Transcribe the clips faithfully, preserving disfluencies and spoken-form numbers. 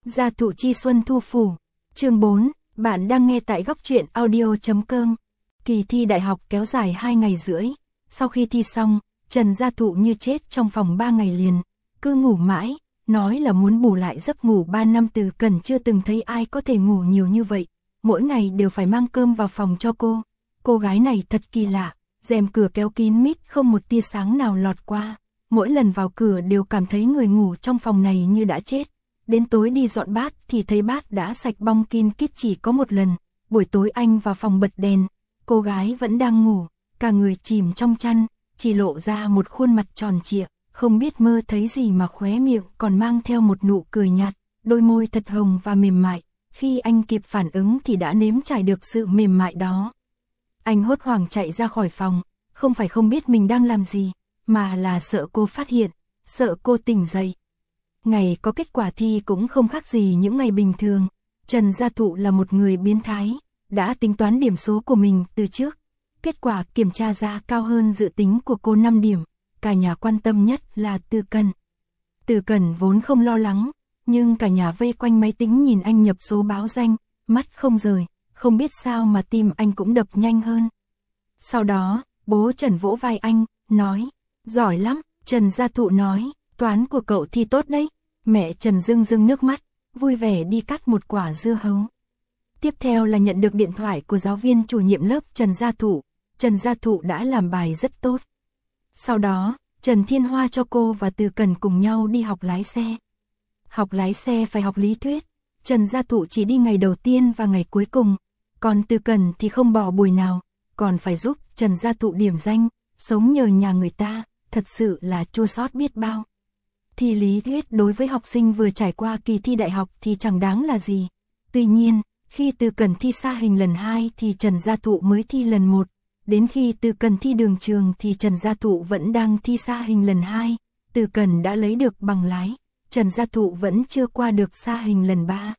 Gia thụ chi xuân thu phủ. Chương bốn, bạn đang nghe tại góc truyện audio chấm com. Kỳ thi đại học kéo dài hai ngày rưỡi. Sau khi thi xong, Trần Gia Thụ như chết trong phòng ba ngày liền, cứ ngủ mãi, nói là muốn bù lại giấc ngủ ba năm Từ Cần chưa từng thấy ai có thể ngủ nhiều như vậy, mỗi ngày đều phải mang cơm vào phòng cho cô. Cô gái này thật kỳ lạ, rèm cửa kéo kín mít không một tia sáng nào lọt qua, mỗi lần vào cửa đều cảm thấy người ngủ trong phòng này như đã chết. Đến tối đi dọn bát thì thấy bát đã sạch bong kin kít chỉ có một lần. Buổi tối anh vào phòng bật đèn, cô gái vẫn đang ngủ, cả người chìm trong chăn, chỉ lộ ra một khuôn mặt tròn trịa, không biết mơ thấy gì mà khóe miệng còn mang theo một nụ cười nhạt, đôi môi thật hồng và mềm mại. Khi anh kịp phản ứng thì đã nếm trải được sự mềm mại đó. Anh hốt hoảng chạy ra khỏi phòng, không phải không biết mình đang làm gì, mà là sợ cô phát hiện, sợ cô tỉnh dậy. Ngày có kết quả thi cũng không khác gì những ngày bình thường. Trần Gia Thụ là một người biến thái, đã tính toán điểm số của mình từ trước. Kết quả kiểm tra ra cao hơn dự tính của cô năm điểm, cả nhà quan tâm nhất là Từ Cần. Từ Cần vốn không lo lắng, nhưng cả nhà vây quanh máy tính nhìn anh nhập số báo danh, mắt không rời, không biết sao mà tim anh cũng đập nhanh hơn. Sau đó, bố Trần vỗ vai anh, nói, giỏi lắm. Trần Gia Thụ nói, toán của cậu thi tốt đấy. Mẹ Trần rưng rưng nước mắt, vui vẻ đi cắt một quả dưa hấu. Tiếp theo là nhận được điện thoại của giáo viên chủ nhiệm lớp Trần Gia Thụ. Trần Gia Thụ đã làm bài rất tốt. Sau đó, Trần Thiên Hoa cho cô và Từ Cần cùng nhau đi học lái xe. Học lái xe phải học lý thuyết. Trần Gia Thụ chỉ đi ngày đầu tiên và ngày cuối cùng, còn Từ Cần thì không bỏ buổi nào, còn phải giúp Trần Gia Thụ điểm danh, sống nhờ nhà người ta, thật sự là chua xót biết bao. Thi lý thuyết đối với học sinh vừa trải qua kỳ thi đại học thì chẳng đáng là gì. Tuy nhiên, khi Từ Cần thi sa hình lần hai thì Trần Gia Thụ mới thi lần một. Đến khi Từ Cần thi đường trường thì Trần Gia Thụ vẫn đang thi sa hình lần hai. Từ Cần đã lấy được bằng lái, Trần Gia Thụ vẫn chưa qua được sa hình lần ba.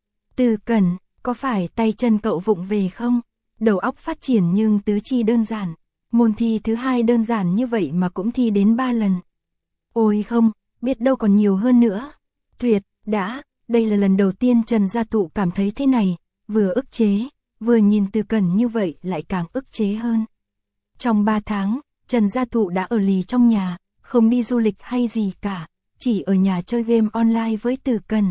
Từ Cần, có phải tay chân cậu vụng về không? Đầu óc phát triển nhưng tứ chi đơn giản. Môn thi thứ hai đơn giản như vậy mà cũng thi đến ba lần. Ôi không, biết đâu còn nhiều hơn nữa. Tuyệt, đã, đây là lần đầu tiên Trần Gia Thụ cảm thấy thế này, vừa ức chế, vừa nhìn Từ Cần như vậy lại càng ức chế hơn. Trong ba tháng, Trần Gia Thụ đã ở lì trong nhà, không đi du lịch hay gì cả, chỉ ở nhà chơi game online với Từ Cần.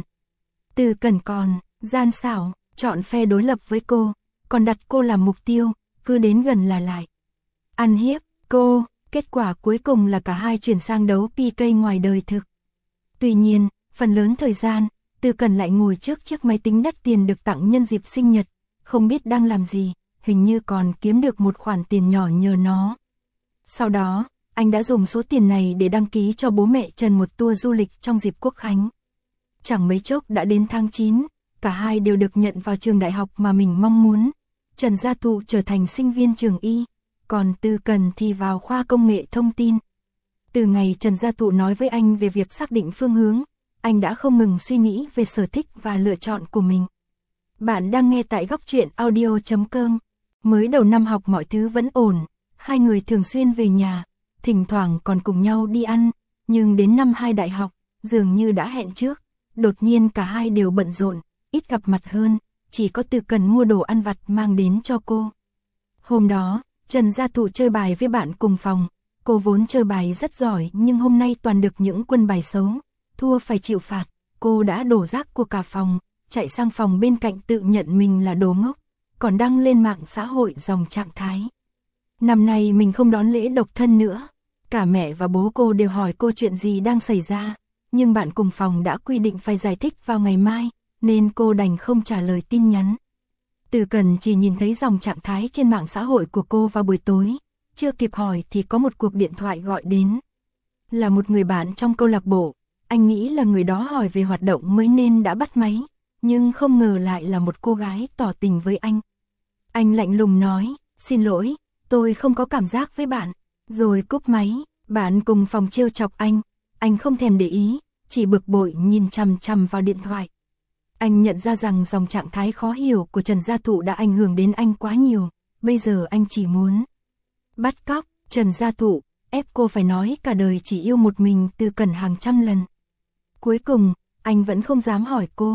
Từ Cần còn, gian xảo, chọn phe đối lập với cô, còn đặt cô làm mục tiêu, cứ đến gần là lại ăn hiếp cô. Kết quả cuối cùng là cả hai chuyển sang đấu pê ca ngoài đời thực. Tuy nhiên, phần lớn thời gian, Từ Cần lại ngồi trước chiếc máy tính đắt tiền được tặng nhân dịp sinh nhật, không biết đang làm gì, hình như còn kiếm được một khoản tiền nhỏ nhờ nó. Sau đó, anh đã dùng số tiền này để đăng ký cho bố mẹ Trần một tour du lịch trong dịp Quốc khánh. Chẳng mấy chốc đã đến tháng chín, cả hai đều được nhận vào trường đại học mà mình mong muốn. Trần Gia Thụ trở thành sinh viên trường Y, còn Từ Cần thì vào khoa công nghệ thông tin. Từ ngày Trần Gia Thụ nói với anh về việc xác định phương hướng, anh đã không ngừng suy nghĩ về sở thích và lựa chọn của mình. Bạn đang nghe tại góc truyện audio chấm com. Mới đầu năm học mọi thứ vẫn ổn, hai người thường xuyên về nhà, thỉnh thoảng còn cùng nhau đi ăn, nhưng đến năm hai đại học, dường như đã hẹn trước, đột nhiên cả hai đều bận rộn, ít gặp mặt hơn, chỉ có Từ Cần mua đồ ăn vặt mang đến cho cô. Hôm đó, Trần Gia Thụ chơi bài với bạn cùng phòng, cô vốn chơi bài rất giỏi nhưng hôm nay toàn được những quân bài xấu, thua phải chịu phạt, cô đã đổ rác của cả phòng, chạy sang phòng bên cạnh tự nhận mình là đồ ngốc, còn đăng lên mạng xã hội dòng trạng thái. Năm nay mình không đón lễ độc thân nữa, cả mẹ và bố cô đều hỏi cô chuyện gì đang xảy ra, nhưng bạn cùng phòng đã quy định phải giải thích vào ngày mai, nên cô đành không trả lời tin nhắn. Từ Cần chỉ nhìn thấy dòng trạng thái trên mạng xã hội của cô vào buổi tối, chưa kịp hỏi thì có một cuộc điện thoại gọi đến. Là một người bạn trong câu lạc bộ, anh nghĩ là người đó hỏi về hoạt động mới nên đã bắt máy, nhưng không ngờ lại là một cô gái tỏ tình với anh. Anh lạnh lùng nói, xin lỗi, tôi không có cảm giác với bạn, rồi cúp máy. Bạn cùng phòng trêu chọc anh, anh không thèm để ý, chỉ bực bội nhìn chằm chằm vào điện thoại. Anh nhận ra rằng dòng trạng thái khó hiểu của Trần Gia Thụ đã ảnh hưởng đến anh quá nhiều, bây giờ anh chỉ muốn bắt cóc Trần Gia Thụ, ép cô phải nói cả đời chỉ yêu một mình Từ Cần hàng trăm lần. Cuối cùng, anh vẫn không dám hỏi cô,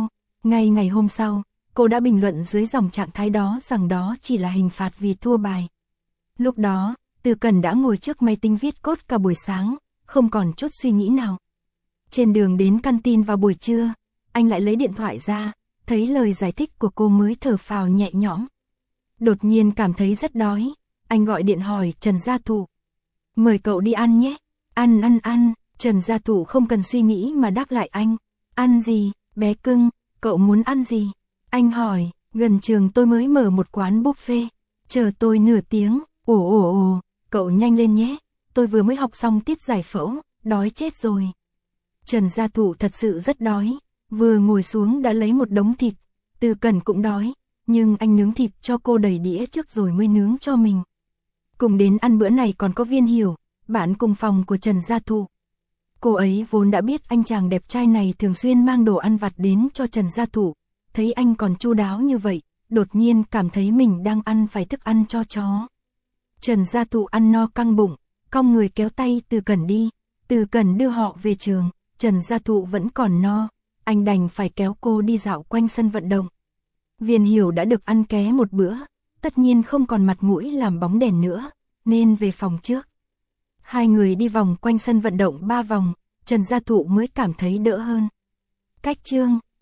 Ngay ngày hôm sau, cô đã bình luận dưới dòng trạng thái đó rằng đó chỉ là hình phạt vì thua bài. Lúc đó, Từ Cẩn đã ngồi trước máy tính viết code cả buổi sáng, không còn chút suy nghĩ nào. Trên đường đến căn tin vào buổi trưa, anh lại lấy điện thoại ra, thấy lời giải thích của cô mới thở phào nhẹ nhõm. Đột nhiên cảm thấy rất đói, anh gọi điện hỏi Trần Gia Thụ. Mời cậu đi ăn nhé. Ăn ăn ăn, Trần Gia Thụ không cần suy nghĩ mà đáp lại anh. Ăn gì, bé cưng, cậu muốn ăn gì? Anh hỏi, gần trường tôi mới mở một quán buffet, chờ tôi nửa tiếng. Ồ ồ ồ, cậu nhanh lên nhé, tôi vừa mới học xong tiết giải phẫu, đói chết rồi. Trần Gia Thụ thật sự rất đói, vừa ngồi xuống đã lấy một đống thịt. Từ Cẩn cũng đói, nhưng anh nướng thịt cho cô đầy đĩa trước rồi mới nướng cho mình. Cùng đến ăn bữa này còn có Viên Hiểu, bạn cùng phòng của Trần Gia Thụ. Cô ấy vốn đã biết anh chàng đẹp trai này thường xuyên mang đồ ăn vặt đến cho Trần Gia Thụ, thấy anh còn chu đáo như vậy, đột nhiên cảm thấy mình đang ăn phải thức ăn cho chó. Trần Gia Thụ ăn no căng bụng, cong người kéo tay Từ Cẩn đi, Từ Cẩn đưa họ về trường, Trần Gia Thụ vẫn còn no, anh đành phải kéo cô đi dạo quanh sân vận động. Viên Hiểu đã được ăn ké một bữa, tất nhiên không còn mặt mũi làm bóng đèn nữa, nên về phòng trước. Hai người đi vòng quanh sân vận động ba vòng, Trần Gia Thụ mới cảm thấy đỡ hơn. Cách chương